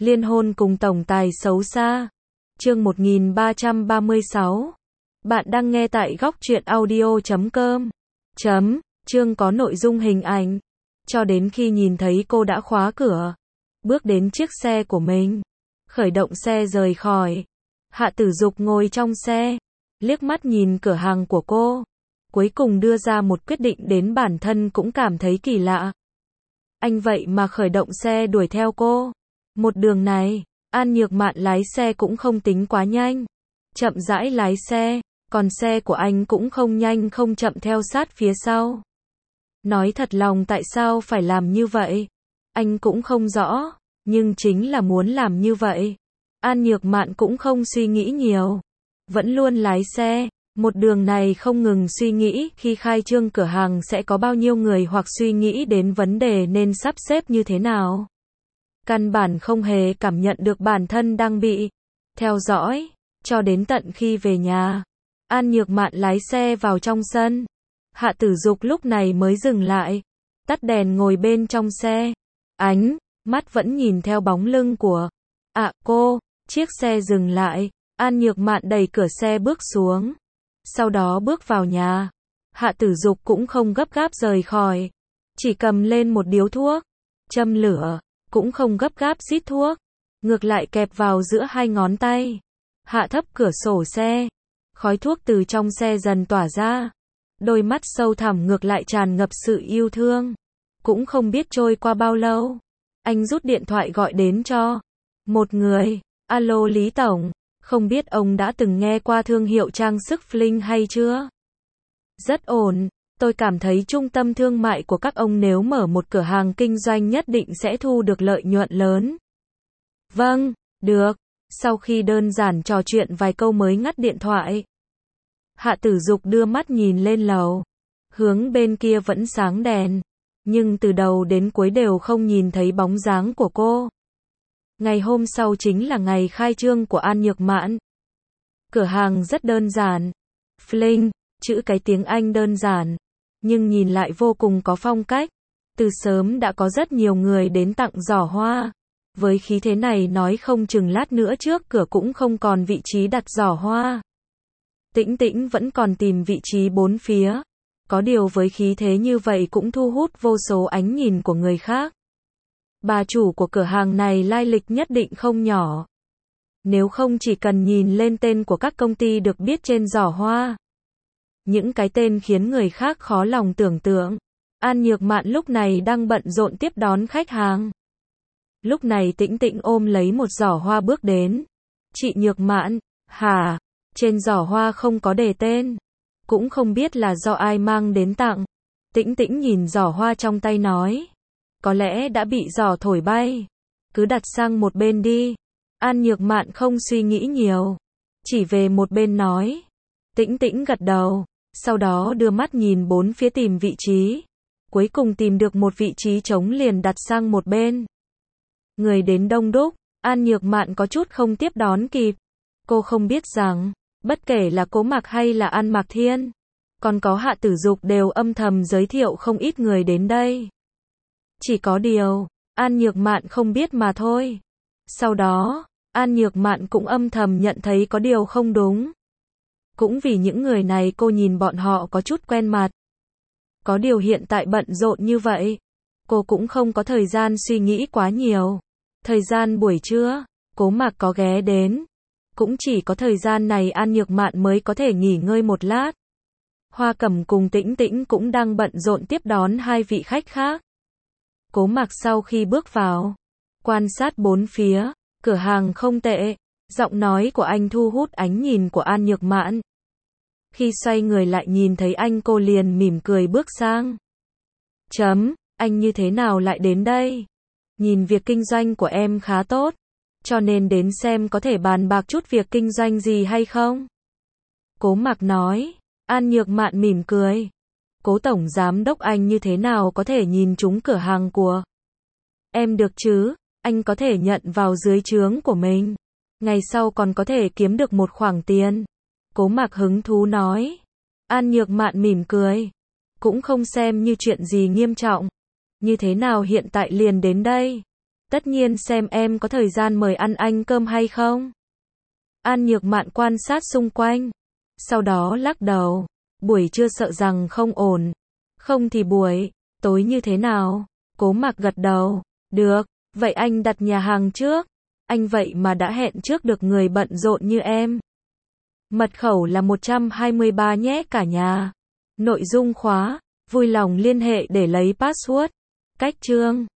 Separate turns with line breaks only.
Liên hôn cùng tổng tài xấu xa. Chương 1336. Bạn đang nghe tại góc truyện audio.com. Chương có nội dung hình ảnh. Cho đến khi nhìn thấy cô đã khóa cửa, bước đến chiếc xe của mình, khởi động xe rời khỏi. Hạ Tử Dục ngồi trong xe, liếc mắt nhìn cửa hàng của cô, cuối cùng đưa ra một quyết định đến bản thân cũng cảm thấy kỳ lạ. Anh vậy mà khởi động xe đuổi theo cô. Một đường này, An Nhược Mạn lái xe cũng không tính quá nhanh, chậm rãi lái xe, còn xe của anh cũng không nhanh không chậm theo sát phía sau. Nói thật lòng tại sao phải làm như vậy, anh cũng không rõ, nhưng chính là muốn làm như vậy. An Nhược Mạn cũng không suy nghĩ nhiều, vẫn luôn lái xe, một đường này không ngừng suy nghĩ khi khai trương cửa hàng sẽ có bao nhiêu người hoặc suy nghĩ đến vấn đề nên sắp xếp như thế nào. Căn bản không hề cảm nhận được bản thân đang bị theo dõi, cho đến tận khi về nhà. An Nhược Mạn lái xe vào trong sân. Hạ Tử Dục lúc này mới dừng lại, tắt đèn ngồi bên trong xe. Ánh mắt vẫn nhìn theo bóng lưng của cô. Chiếc xe dừng lại, An Nhược Mạn đẩy cửa xe bước xuống, sau đó bước vào nhà. Hạ Tử Dục cũng không gấp gáp rời khỏi, chỉ cầm lên một điếu thuốc, châm lửa, cũng không gấp gáp rít thuốc, ngược lại kẹp vào giữa hai ngón tay. Hạ thấp cửa sổ xe, khói thuốc từ trong xe dần tỏa ra, đôi mắt sâu thẳm ngược lại tràn ngập sự yêu thương. Cũng không biết trôi qua bao lâu, anh rút điện thoại gọi đến cho một người. Alo Lý Tổng, không biết ông đã từng nghe qua thương hiệu trang sức Fling hay chưa? Rất ổn, tôi cảm thấy trung tâm thương mại của các ông nếu mở một cửa hàng kinh doanh nhất định sẽ thu được lợi nhuận lớn. Vâng, được. Sau khi đơn giản trò chuyện vài câu mới ngắt điện thoại. Hạ Tử Dục đưa mắt nhìn lên lầu, hướng bên kia vẫn sáng đèn, nhưng từ đầu đến cuối đều không nhìn thấy bóng dáng của cô. Ngày hôm sau chính là ngày khai trương của An Nhược Mạn. Cửa hàng rất đơn giản. Fling, chữ cái tiếng Anh đơn giản, nhưng nhìn lại vô cùng có phong cách. Từ sớm đã có rất nhiều người đến tặng giỏ hoa. Với khí thế này nói không chừng lát nữa trước cửa cũng không còn vị trí đặt giỏ hoa. Tĩnh Tĩnh vẫn còn tìm vị trí bốn phía. Có điều với khí thế như vậy cũng thu hút vô số ánh nhìn của người khác. Bà chủ của cửa hàng này lai lịch nhất định không nhỏ. Nếu không chỉ cần nhìn lên tên của các công ty được biết trên giỏ hoa. Những cái tên khiến người khác khó lòng tưởng tượng. An Nhược Mạn lúc này đang bận rộn tiếp đón khách hàng. Lúc này Tĩnh Tĩnh ôm lấy một giỏ hoa bước đến. Chị Nhược Mạn, hả? Trên giỏ hoa không có đề tên. Cũng không biết là do ai mang đến tặng. Tĩnh Tĩnh nhìn giỏ hoa trong tay nói. Có lẽ đã bị giỏ thổi bay. Cứ đặt sang một bên đi. An Nhược Mạn không suy nghĩ nhiều, chỉ về một bên nói. Tĩnh Tĩnh gật đầu, sau đó đưa mắt nhìn bốn phía tìm vị trí. Cuối cùng tìm được một vị trí trống liền đặt sang một bên. Người đến đông đúc, An Nhược Mạn có chút không tiếp đón kịp. Cô không biết rằng, bất kể là Cố Mặc hay là An Mạc Thiên, còn có Hạ Tử Dục đều âm thầm giới thiệu không ít người đến đây. Chỉ có điều, An Nhược Mạn không biết mà thôi. Sau đó, An Nhược Mạn cũng âm thầm nhận thấy có điều không đúng. Cũng vì những người này cô nhìn bọn họ có chút quen mặt. Có điều hiện tại bận rộn như vậy, cô cũng không có thời gian suy nghĩ quá nhiều. Thời gian buổi trưa, Cố Mặc có ghé đến. Cũng chỉ có thời gian này An Nhược Mạn mới có thể nghỉ ngơi một lát. Hoa Cẩm cùng Tĩnh Tĩnh cũng đang bận rộn tiếp đón hai vị khách khác. Cố Mặc sau khi bước vào, quan sát bốn phía, cửa hàng không tệ, giọng nói của anh thu hút ánh nhìn của An Nhược Mạn. Khi xoay người lại nhìn thấy anh cô liền mỉm cười bước sang. Anh như thế nào lại đến đây? Nhìn việc kinh doanh của em khá tốt, cho nên đến xem có thể bàn bạc chút việc kinh doanh gì hay không? Cố Mặc nói. An Nhược Mạn mỉm cười. Cố tổng giám đốc anh như thế nào có thể nhìn trúng cửa hàng của em được chứ? Anh có thể nhận vào dưới trướng của mình. Ngày sau còn có thể kiếm được một khoản tiền. Cố Mặc hứng thú nói. An Nhược Mạn mỉm cười. Cũng không xem như chuyện gì nghiêm trọng. Như thế nào hiện tại liền đến đây? Tất nhiên xem em có thời gian mời ăn anh cơm hay không. An Nhược Mạn quan sát xung quanh. Sau đó lắc đầu. Buổi trưa sợ rằng không ổn. Không thì buổi tối như thế nào? Cố Mạc gật đầu. Được, vậy anh đặt nhà hàng trước. Anh vậy mà đã hẹn trước được người bận rộn như em. Mật khẩu là 123 nhé cả nhà. Nội dung khóa. Vui lòng liên hệ để lấy password. Cách chương